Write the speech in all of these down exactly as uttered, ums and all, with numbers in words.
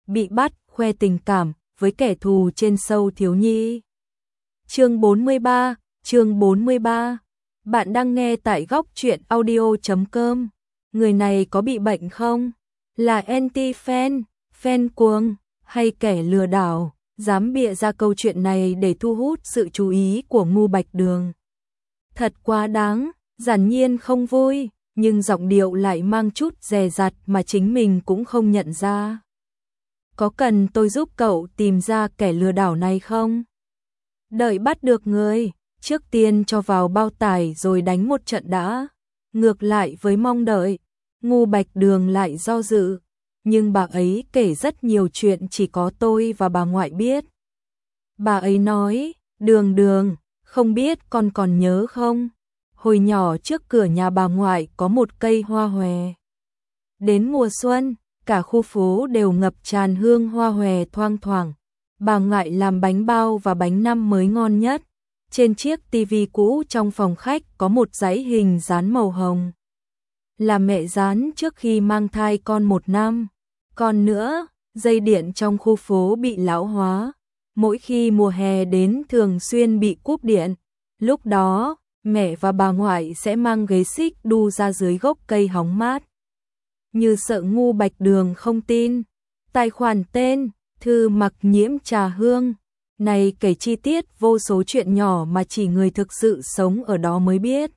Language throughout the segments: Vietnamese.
bị bắt khoe tình cảm với kẻ thù trên show thiếu nhi. Chương bốn mươi ba, chương bốn mươi ba. Bạn đang nghe tại góc truyện audio chấm com. Người này có bị bệnh không? Là anti-fan, fan cuồng, hay kẻ lừa đảo, dám bịa ra câu chuyện này để thu hút sự chú ý của Ngô Bạch Đường. Thật quá đáng, giản nhiên không vui, nhưng giọng điệu lại mang chút dè dặt mà chính mình cũng không nhận ra. Có cần tôi giúp cậu tìm ra kẻ lừa đảo này không? Đợi bắt được người, trước tiên cho vào bao tải rồi đánh một trận đã. Ngược lại với mong đợi, Ngô Bạch Đường lại do dự, nhưng bà ấy kể rất nhiều chuyện chỉ có tôi và bà ngoại biết. Bà ấy nói, Đường Đường, không biết con còn nhớ không? Hồi nhỏ trước cửa nhà bà ngoại có một cây hoa hòe. Đến mùa xuân, cả khu phố đều ngập tràn hương hoa hòe thoang thoảng. Bà ngoại làm bánh bao và bánh năm mới ngon nhất. Trên chiếc tivi cũ trong phòng khách có một dãy hình dán màu hồng. Là mẹ dán trước khi mang thai con một năm. Còn nữa, dây điện trong khu phố bị lão hóa. Mỗi khi mùa hè đến thường xuyên bị cúp điện. Lúc đó, mẹ và bà ngoại sẽ mang ghế xích đu ra dưới gốc cây hóng mát. Như sợ Ngô Bạch Đường không tin. Tài khoản tên, Thư Mặc Nhiễm Trà Hương. Này kể chi tiết vô số chuyện nhỏ mà chỉ người thực sự sống ở đó mới biết.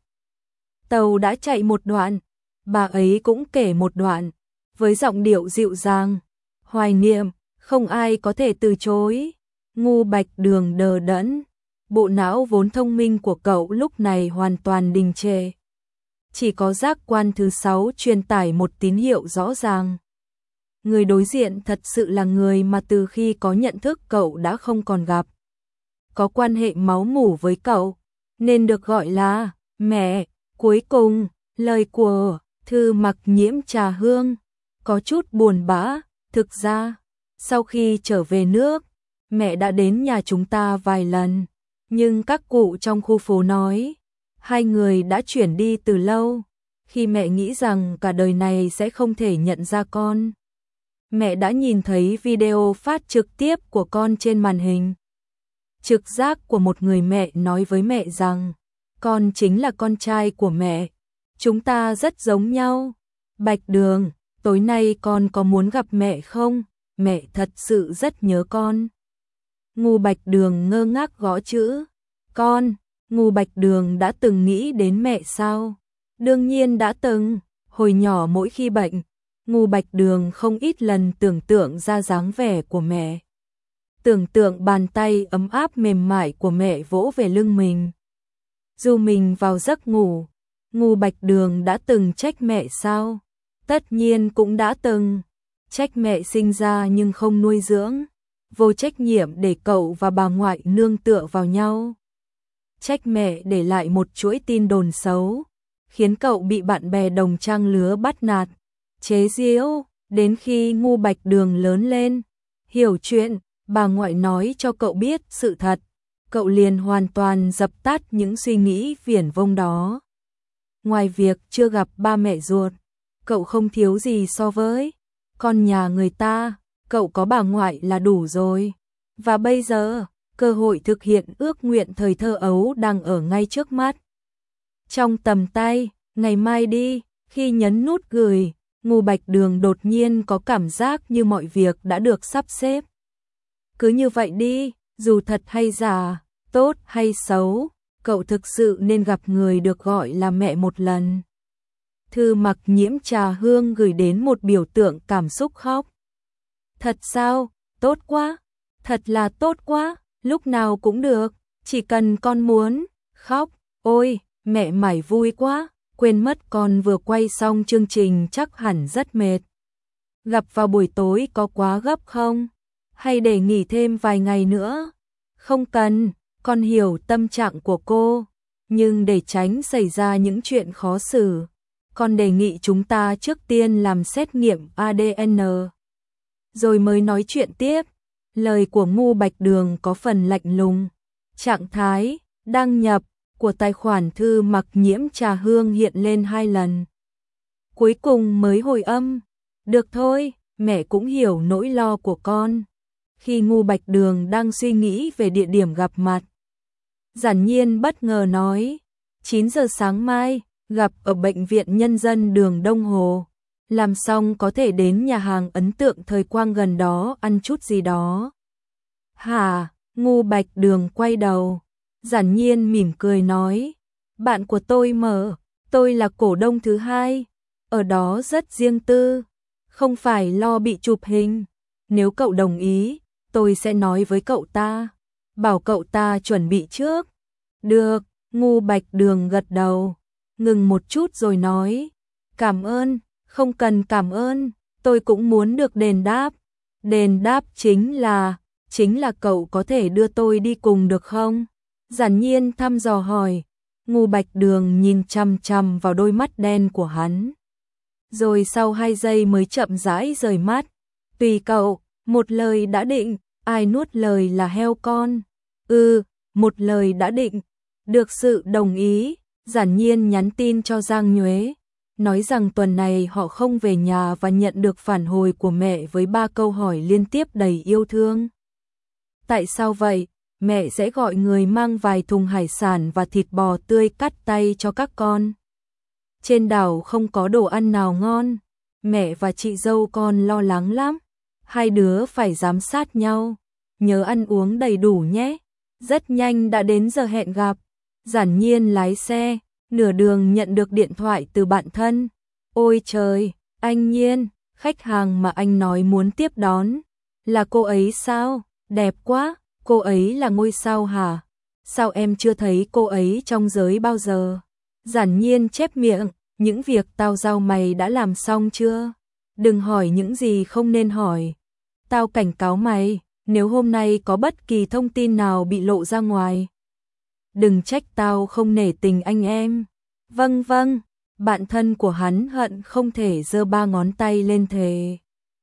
Tàu đã chạy một đoạn, bà ấy cũng kể một đoạn, với giọng điệu dịu dàng, hoài niệm, không ai có thể từ chối. Ngô Bạch Đường đờ đẫn, bộ não vốn thông minh của cậu lúc này hoàn toàn đình trệ. Chỉ có giác quan thứ sáu truyền tải một tín hiệu rõ ràng. Người đối diện thật sự là người mà từ khi có nhận thức cậu đã không còn gặp. Có quan hệ máu mủ với cậu, nên được gọi là mẹ. Cuối cùng, lời của Thư Mặc Nhiễm Trà Hương có chút buồn bã. Thực ra, sau khi trở về nước, mẹ đã đến nhà chúng ta vài lần. Nhưng các cụ trong khu phố nói, hai người đã chuyển đi từ lâu. Khi mẹ nghĩ rằng cả đời này sẽ không thể nhận ra con, mẹ đã nhìn thấy video phát trực tiếp của con trên màn hình. Trực giác của một người mẹ nói với mẹ rằng, con chính là con trai của mẹ. Chúng ta rất giống nhau. Bạch Đường, tối nay con có muốn gặp mẹ không? Mẹ thật sự rất nhớ con. Ngô Bạch Đường ngơ ngác gõ chữ. Con, Ngô Bạch Đường đã từng nghĩ đến mẹ sao? Đương nhiên đã từng. Hồi nhỏ mỗi khi bệnh, Ngô Bạch Đường không ít lần tưởng tượng ra dáng vẻ của mẹ. Tưởng tượng bàn tay ấm áp mềm mại của mẹ vỗ về lưng mình. Dù mình vào giấc ngủ, Ngô Bạch Đường đã từng trách mẹ sao? Tất nhiên cũng đã từng. Trách mẹ sinh ra nhưng không nuôi dưỡng. Vô trách nhiệm để cậu và bà ngoại nương tựa vào nhau. Trách mẹ để lại một chuỗi tin đồn xấu, khiến cậu bị bạn bè đồng trang lứa bắt nạt, chế giễu. Đến khi Ngô Bạch Đường lớn lên, hiểu chuyện, bà ngoại nói cho cậu biết sự thật, cậu liền hoàn toàn dập tắt những suy nghĩ viển vông đó. Ngoài việc chưa gặp ba mẹ ruột, cậu không thiếu gì so với con nhà người ta, cậu có bà ngoại là đủ rồi. Và bây giờ, cơ hội thực hiện ước nguyện thời thơ ấu đang ở ngay trước mắt. Trong tầm tay, ngày mai đi. Khi nhấn nút gửi, Ngô Bạch Đường đột nhiên có cảm giác như mọi việc đã được sắp xếp. Cứ như vậy đi, dù thật hay giả, tốt hay xấu, cậu thực sự nên gặp người được gọi là mẹ một lần. Thư Mặc Nhiễm Trà Hương gửi đến một biểu tượng cảm xúc khóc. Thật sao? Tốt quá. Thật là tốt quá. Lúc nào cũng được. Chỉ cần con muốn. Khóc. Ôi, mẹ mải vui quá. Quên mất con vừa quay xong chương trình chắc hẳn rất mệt. Gặp vào buổi tối có quá gấp không? Hay để nghỉ thêm vài ngày nữa? Không cần, con hiểu tâm trạng của cô. Nhưng để tránh xảy ra những chuyện khó xử, con đề nghị chúng ta trước tiên làm xét nghiệm a đê en, rồi mới nói chuyện tiếp. Lời của Ngô Bạch Đường có phần lạnh lùng. Trạng thái đăng nhập của tài khoản Thư Mặc Nhiễm Trà Hương hiện lên hai lần. Cuối cùng mới hồi âm. Được thôi, mẹ cũng hiểu nỗi lo của con. Khi Ngô Bạch Đường đang suy nghĩ về địa điểm gặp mặt, Giản Nhiên bất ngờ nói, chín giờ sáng mai, gặp ở Bệnh viện Nhân dân đường Đông Hồ. Làm xong có thể đến nhà hàng ấn tượng thời quang gần đó ăn chút gì đó. Hả? Ngô Bạch Đường quay đầu. Giản Nhiên mỉm cười nói, bạn của tôi mở, tôi là cổ đông thứ hai, ở đó rất riêng tư, không phải lo bị chụp hình. Nếu cậu đồng ý, tôi sẽ nói với cậu ta, bảo cậu ta chuẩn bị trước. Được, Ngô Bạch Đường gật đầu, ngừng một chút rồi nói, cảm ơn, không cần cảm ơn, tôi cũng muốn được đền đáp. Đền đáp chính là, chính là cậu có thể đưa tôi đi cùng được không? Giản Nhiên thăm dò hỏi. Ngô Bạch Đường nhìn chằm chằm vào đôi mắt đen của hắn, rồi sau hai giây mới chậm rãi rời mắt. Tùy cậu, một lời đã định, ai nuốt lời là heo con. Ừ, một lời đã định, được sự đồng ý. Giản Nhiên nhắn tin cho Giang Nhuế, nói rằng tuần này họ không về nhà và nhận được phản hồi của mẹ với ba câu hỏi liên tiếp đầy yêu thương. Tại sao vậy? Mẹ sẽ gọi người mang vài thùng hải sản và thịt bò tươi cắt tay cho các con. Trên đảo không có đồ ăn nào ngon, mẹ và chị dâu con lo lắng lắm. Hai đứa phải giám sát nhau, nhớ ăn uống đầy đủ nhé. Rất nhanh đã đến giờ hẹn gặp. Giản Nhiên lái xe, nửa đường nhận được điện thoại từ bạn thân. Ôi trời, anh Nhiên, khách hàng mà anh nói muốn tiếp đón, là cô ấy sao? Đẹp quá, cô ấy là ngôi sao hả? Sao em chưa thấy cô ấy trong giới bao giờ? Giản Nhiên chép miệng, những việc tao giao mày đã làm xong chưa? Đừng hỏi những gì không nên hỏi. Tao cảnh cáo mày, nếu hôm nay có bất kỳ thông tin nào bị lộ ra ngoài, đừng trách tao không nể tình anh em. Vâng vâng, bạn thân của hắn hận không thể giơ ba ngón tay lên thề.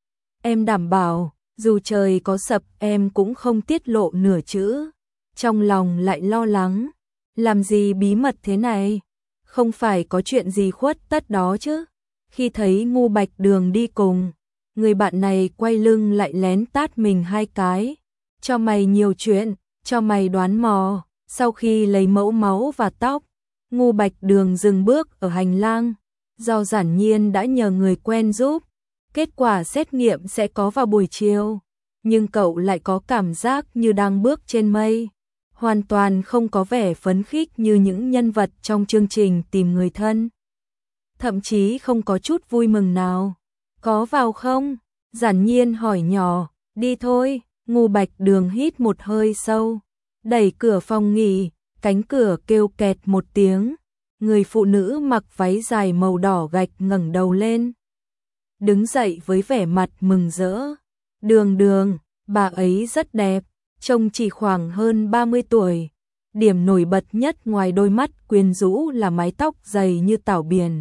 Em đảm bảo, dù trời có sập em cũng không tiết lộ nửa chữ. Trong lòng lại lo lắng, làm gì bí mật thế này? Không phải có chuyện gì khuất tất đó chứ? Khi thấy Ngô Bạch Đường đi cùng, người bạn này quay lưng lại lén tát mình hai cái. Cho mày nhiều chuyện, cho mày đoán mò. Sau khi lấy mẫu máu và tóc, Ngô Bạch Đường dừng bước ở hành lang, do Giản Nhiên đã nhờ người quen giúp. Kết quả xét nghiệm sẽ có vào buổi chiều, nhưng cậu lại có cảm giác như đang bước trên mây, hoàn toàn không có vẻ phấn khích như những nhân vật trong chương trình tìm người thân. Thậm chí không có chút vui mừng nào. Có vào không? Giản Nhiên hỏi nhỏ. Đi thôi. Ngô Bạch Đường hít một hơi sâu, đẩy cửa phòng nghỉ, cánh cửa kêu kẹt một tiếng. Người phụ nữ mặc váy dài màu đỏ gạch ngẩng đầu lên, đứng dậy với vẻ mặt mừng rỡ. Đường Đường, bà ấy rất đẹp, trông chỉ khoảng hơn ba mươi tuổi. Điểm nổi bật nhất ngoài đôi mắt quyến rũ là mái tóc dày như tảo biển.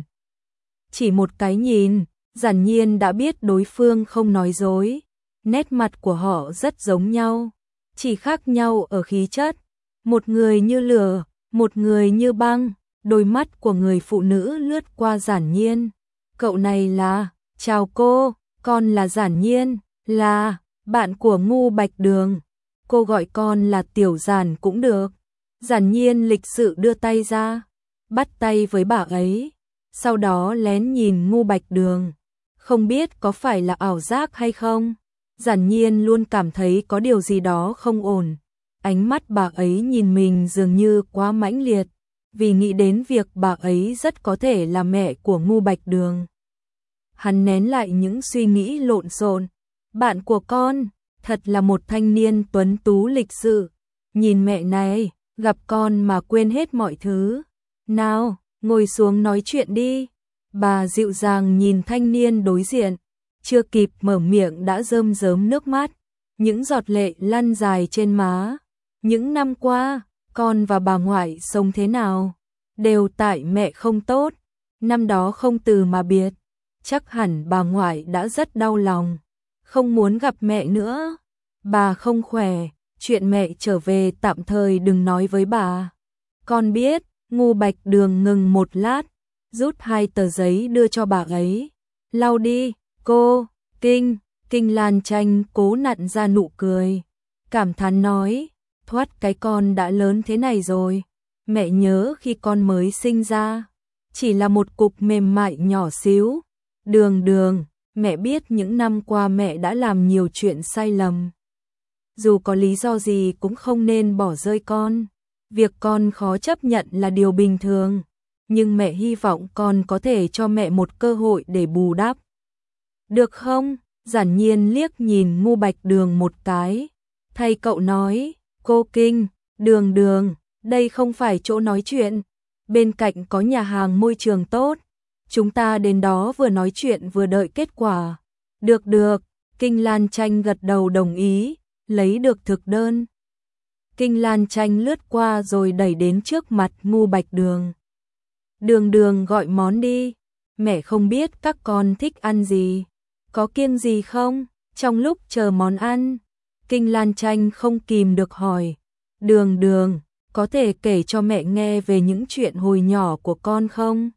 Chỉ một cái nhìn, Giản Nhiên đã biết đối phương không nói dối. Nét mặt của họ rất giống nhau, chỉ khác nhau ở khí chất. Một người như lửa, một người như băng. Đôi mắt của người phụ nữ lướt qua Giản Nhiên. Cậu này là... Chào cô, con là Giản Nhiên, là bạn của Ngô Bạch Đường. Cô gọi con là Tiểu Giản cũng được. Giản Nhiên lịch sự đưa tay ra, bắt tay với bà ấy, sau đó lén nhìn Ngô Bạch Đường. Không biết có phải là ảo giác hay không, Giản Nhiên luôn cảm thấy có điều gì đó không ổn. Ánh mắt bà ấy nhìn mình dường như quá mãnh liệt, vì nghĩ đến việc bà ấy rất có thể là mẹ của Ngô Bạch Đường. Hắn nén lại những suy nghĩ lộn xộn. Bạn của con, thật là một thanh niên tuấn tú lịch sự. Nhìn mẹ này, gặp con mà quên hết mọi thứ. Nào, ngồi xuống nói chuyện đi. Bà dịu dàng nhìn thanh niên đối diện, chưa kịp mở miệng đã rơm rớm nước mắt. Những giọt lệ lăn dài trên má. Những năm qua, con và bà ngoại sống thế nào? Đều tại mẹ không tốt. Năm đó không từ mà biệt. Chắc hẳn bà ngoại đã rất đau lòng, không muốn gặp mẹ nữa. Bà không khỏe, chuyện mẹ trở về tạm thời đừng nói với bà. Con biết. Ngô Bạch Đường ngừng một lát, rút hai tờ giấy đưa cho bà ấy. Lau đi, cô. Kinh, Kinh Lan Tranh cố nặn ra nụ cười, cảm thán nói, thoát cái con đã lớn thế này rồi. Mẹ nhớ khi con mới sinh ra, chỉ là một cục mềm mại nhỏ xíu. Đường Đường, mẹ biết những năm qua mẹ đã làm nhiều chuyện sai lầm. Dù có lý do gì cũng không nên bỏ rơi con. Việc con khó chấp nhận là điều bình thường, nhưng mẹ hy vọng con có thể cho mẹ một cơ hội để bù đắp. Được không? Giản Nhiên liếc nhìn Ngô Bạch Đường một cái, thay cậu nói, cô Kinh, Đường Đường, đây không phải chỗ nói chuyện, bên cạnh có nhà hàng môi trường tốt, chúng ta đến đó vừa nói chuyện vừa đợi kết quả. Được được, Kinh Lan Tranh gật đầu đồng ý, lấy được thực đơn. Kinh Lan Tranh lướt qua rồi đẩy đến trước mặt Ngô Bạch Đường. Đường Đường gọi món đi, mẹ không biết các con thích ăn gì, có kiêng gì không? Trong lúc chờ món ăn, Kinh Lan Tranh không kìm được hỏi, Đường Đường, có thể kể cho mẹ nghe về những chuyện hồi nhỏ của con không?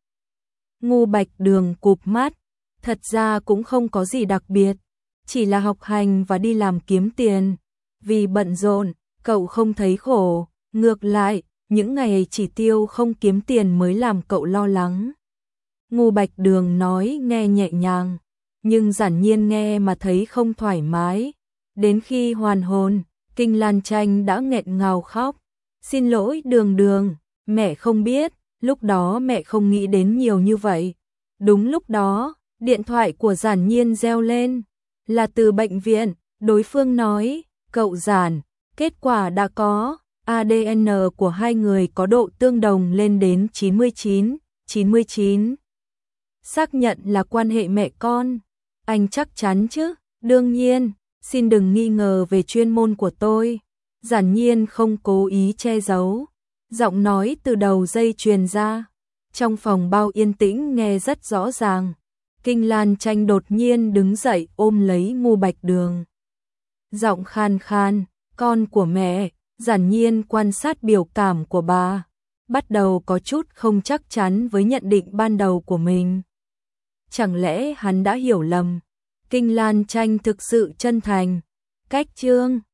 Ngô Bạch Đường cụp mắt, thật ra cũng không có gì đặc biệt, chỉ là học hành và đi làm kiếm tiền. Vì bận rộn, cậu không thấy khổ, ngược lại, những ngày chỉ tiêu không kiếm tiền mới làm cậu lo lắng. Ngô Bạch Đường nói nghe nhẹ nhàng, nhưng Giản Nhiên nghe mà thấy không thoải mái. Đến khi hoàn hồn, Kinh Lan Tranh đã nghẹn ngào khóc. Xin lỗi Đường Đường, mẹ không biết, lúc đó mẹ không nghĩ đến nhiều như vậy. Đúng lúc đó, điện thoại của Giản Nhiên reo lên, là từ bệnh viện, đối phương nói, cậu Giản, kết quả đã có, a đê en của hai người có độ tương đồng lên đến chín mươi chín, chín mươi chín. Xác nhận là quan hệ mẹ con. Anh chắc chắn chứ? Đương nhiên, xin đừng nghi ngờ về chuyên môn của tôi. Giản Nhiên không cố ý che giấu, giọng nói từ đầu dây truyền ra. Trong phòng bao yên tĩnh nghe rất rõ ràng. Kinh Lan Tranh đột nhiên đứng dậy ôm lấy Ngô Bạch Đường. Giọng khan khan, con của mẹ. Giản Nhiên quan sát biểu cảm của bà, bắt đầu có chút không chắc chắn với nhận định ban đầu của mình. Chẳng lẽ hắn đã hiểu lầm? Kinh Lan Tranh thực sự chân thành. Cách chương